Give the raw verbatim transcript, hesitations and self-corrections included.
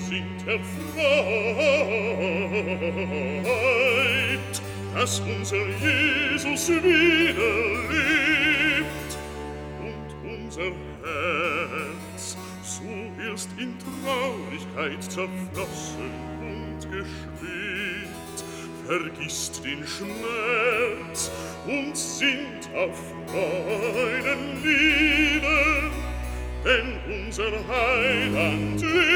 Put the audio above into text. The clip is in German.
sind erfreut, dass unser Jesus wieder lebt und unser Herz, so erst in Traurigkeit zerflossen und geschwindet, vergisst den Schmerz und sinnt auf Freudenlieder, denn unser Heiland